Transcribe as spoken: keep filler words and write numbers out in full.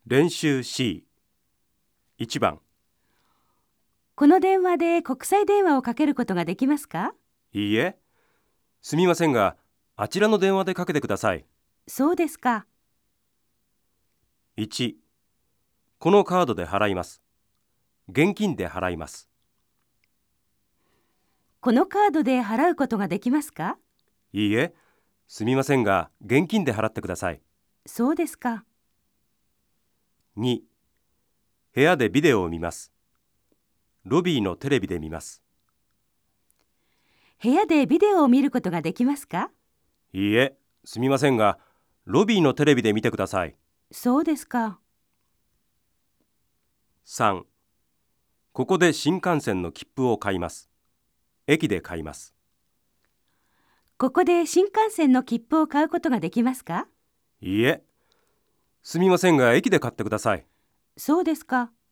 練習 シーいち 番。 この電話で国際電話をかけることができますか？ いいえ、すみませんが、あちらの電話でかけてください。 そうですか。 いち、このカードで払います。現金で払います。 このカードで払うことができますか？ いいえ、すみませんが、現金で払ってください。 そうですか。 に、部屋でビデオを見ます。ロビーのテレビで見ます。 部屋でビデオを見ることができますか？ いいえ、すみませんが、ロビーのテレビで見てください。 そうですか。 さん、ここで新幹線の切符を買います。駅で買います。 ここで新幹線の切符を買うことができますか？ いいえ、すみませんが、駅で買ってください。 そうですか。